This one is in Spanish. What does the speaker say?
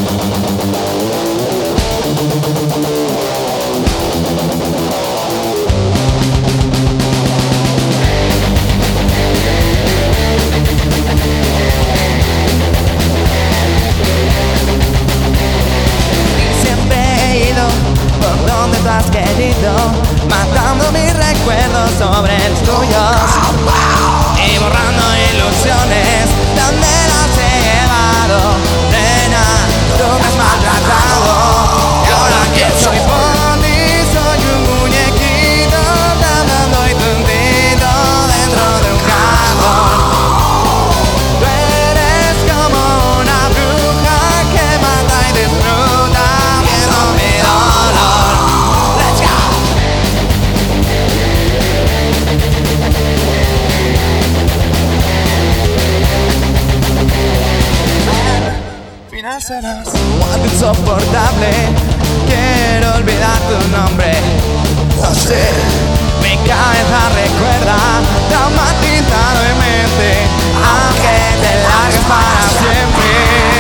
Has querido, matando mis recuerdos sobre los tuyos y borrando ilusiones donde las he llevado. Nena, tú me has maltratado y ahora que soy por ti soy un muñequito andando y tundido dentro de un cajón. Tú eres como una bruja que mata y disfruta viendo mi dolor. Final serás algo insoportable. Quiero olvidar tu nombre. No sé, mi cabeza recuerda traumatizado en mente, aunque te largues para siempre.